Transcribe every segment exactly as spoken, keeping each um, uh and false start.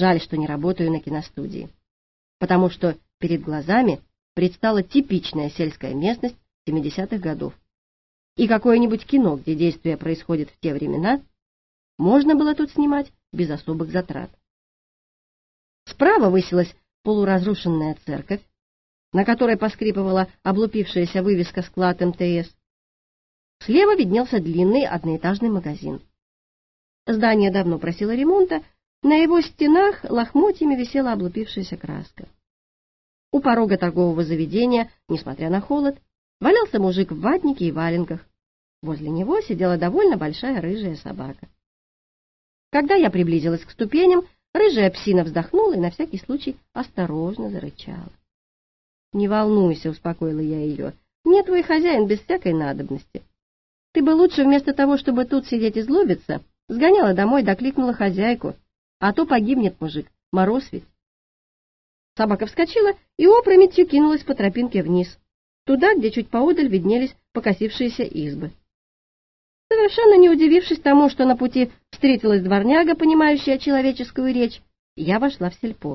Жаль, что не работаю на киностудии, потому что перед глазами предстала типичная сельская местность семидесятых годов. И какое-нибудь кино, где действие происходит в те времена, можно было тут снимать без особых затрат. Справа высилась полуразрушенная церковь, на которой поскрипывала облупившаяся вывеска «Склад эм тэ эс». Слева виднелся длинный одноэтажный магазин. Здание давно просило ремонта, на его стенах лохмотьями висела облупившаяся краска. У порога торгового заведения, несмотря на холод, валялся мужик в ватнике и валенках. Возле него сидела довольно большая рыжая собака. Когда я приблизилась к ступеням, рыжая псина вздохнула и на всякий случай осторожно зарычала. «Не волнуйся», — успокоила я ее, — «мне твой хозяин без всякой надобности. Ты бы лучше вместо того, чтобы тут сидеть и злобиться, сгоняла домой, докликнула хозяйку, а то погибнет мужик, мороз ведь». Собака вскочила и опрометью кинулась по тропинке вниз, туда, где чуть поодаль виднелись покосившиеся избы. Совершенно не удивившись тому, что на пути встретилась дворняга, понимающая человеческую речь, я вошла в сельпо.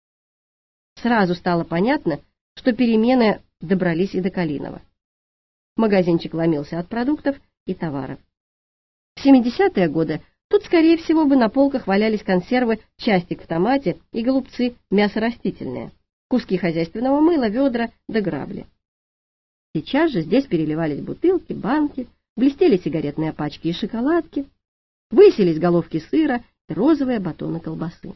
Сразу стало понятно, что перемены добрались и до Калинова. Магазинчик ломился от продуктов и товаров. В семидесятые годы тут, скорее всего, бы на полках валялись консервы, частик в томате и голубцы, мясо растительное, куски хозяйственного мыла, ведра да грабли. Сейчас же здесь переливались бутылки, банки, блестели сигаретные пачки и шоколадки, высились головки сыра и розовые батоны колбасы.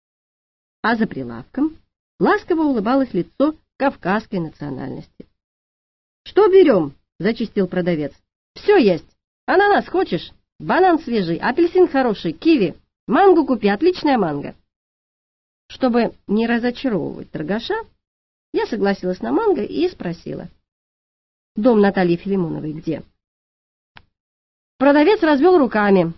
А за прилавком ласково улыбалось лицо кавказской национальности. «Что берем?» — зачистил продавец. «Все есть. Ананас хочешь? Банан свежий, апельсин хороший, киви. Манго купи, отличная манго». Чтобы не разочаровывать торгаша, я согласилась на манго и спросила: «Дом Натальи Филимоновой где?» Продавец развел руками.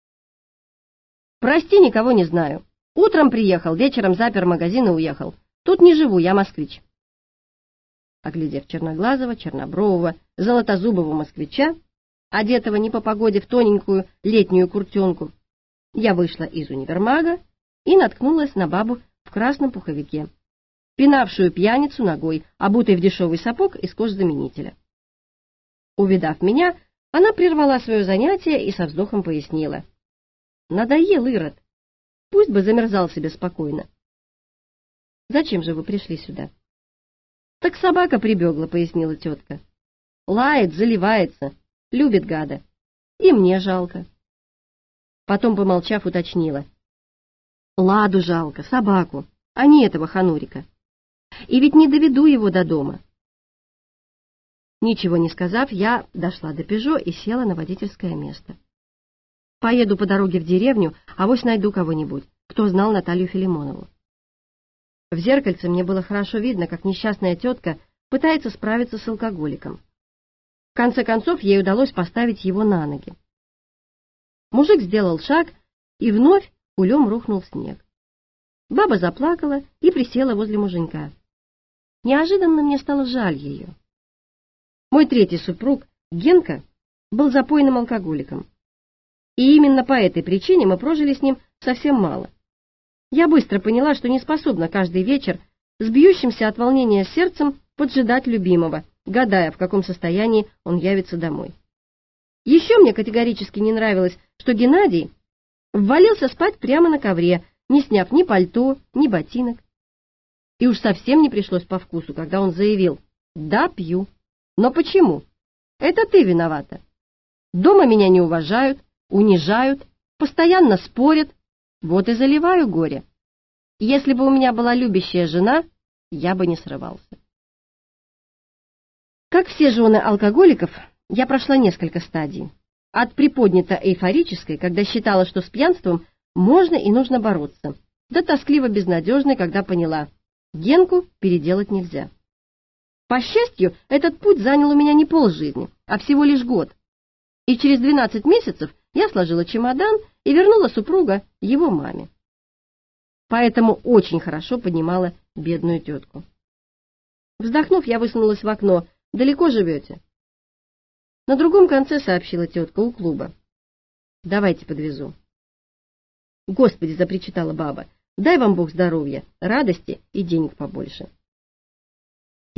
«Прости, никого не знаю. Утром приехал, вечером запер магазин и уехал. Тут не живу, я москвич». Оглядев черноглазого, чернобрового, золотозубого москвича, одетого не по погоде в тоненькую летнюю куртенку, я вышла из универмага и наткнулась на бабу в красном пуховике, пинавшую пьяницу ногой, обутой в дешевый сапог из кожзаменителя. Увидав меня, она прервала свое занятие и со вздохом пояснила: «Надоел Ирод, пусть бы замерзал себе спокойно». «Зачем же вы пришли сюда?» «Так собака прибегла», — пояснила тетка. «Лает, заливается, любит гада. И мне жалко». Потом, помолчав, уточнила: «Ладу жалко, собаку, а не этого ханурика. И ведь не доведу его до дома». Ничего не сказав, я дошла до «Пежо» и села на водительское место. Поеду по дороге в деревню, авось найду кого-нибудь, кто знал Наталью Филимонову. В зеркальце мне было хорошо видно, как несчастная тетка пытается справиться с алкоголиком. В конце концов, ей удалось поставить его на ноги. Мужик сделал шаг, и вновь кулем рухнул снег. Баба заплакала и присела возле муженька. Неожиданно мне стало жаль ее. Мой третий супруг, Генка, был запойным алкоголиком. И именно по этой причине мы прожили с ним совсем мало. Я быстро поняла, что не способна каждый вечер с бьющимся от волнения сердцем поджидать любимого, гадая, в каком состоянии он явится домой. Еще мне категорически не нравилось, что Геннадий ввалился спать прямо на ковре, не сняв ни пальто, ни ботинок. И уж совсем не пришлось по вкусу, когда он заявил: «Да, пью. Но почему? Это ты виновата. Дома меня не уважают, унижают, постоянно спорят. Вот и заливаю горе. Если бы у меня была любящая жена, я бы не срывался». Как все жены алкоголиков, я прошла несколько стадий. От приподнято-эйфорической, когда считала, что с пьянством можно и нужно бороться, до тоскливо-безнадежной, когда поняла: Генку переделать нельзя. По счастью, этот путь занял у меня не полжизни, а всего лишь год. И через двенадцать месяцев я сложила чемодан и вернула супруга его маме. Поэтому очень хорошо понимала бедную тетку. Вздохнув, я высунулась в окно. «Далеко живете?» На другом конце, сообщила тетка, у клуба. «Давайте подвезу». «Господи!» — запричитала баба. Дай вам Бог здоровья, радости и денег побольше.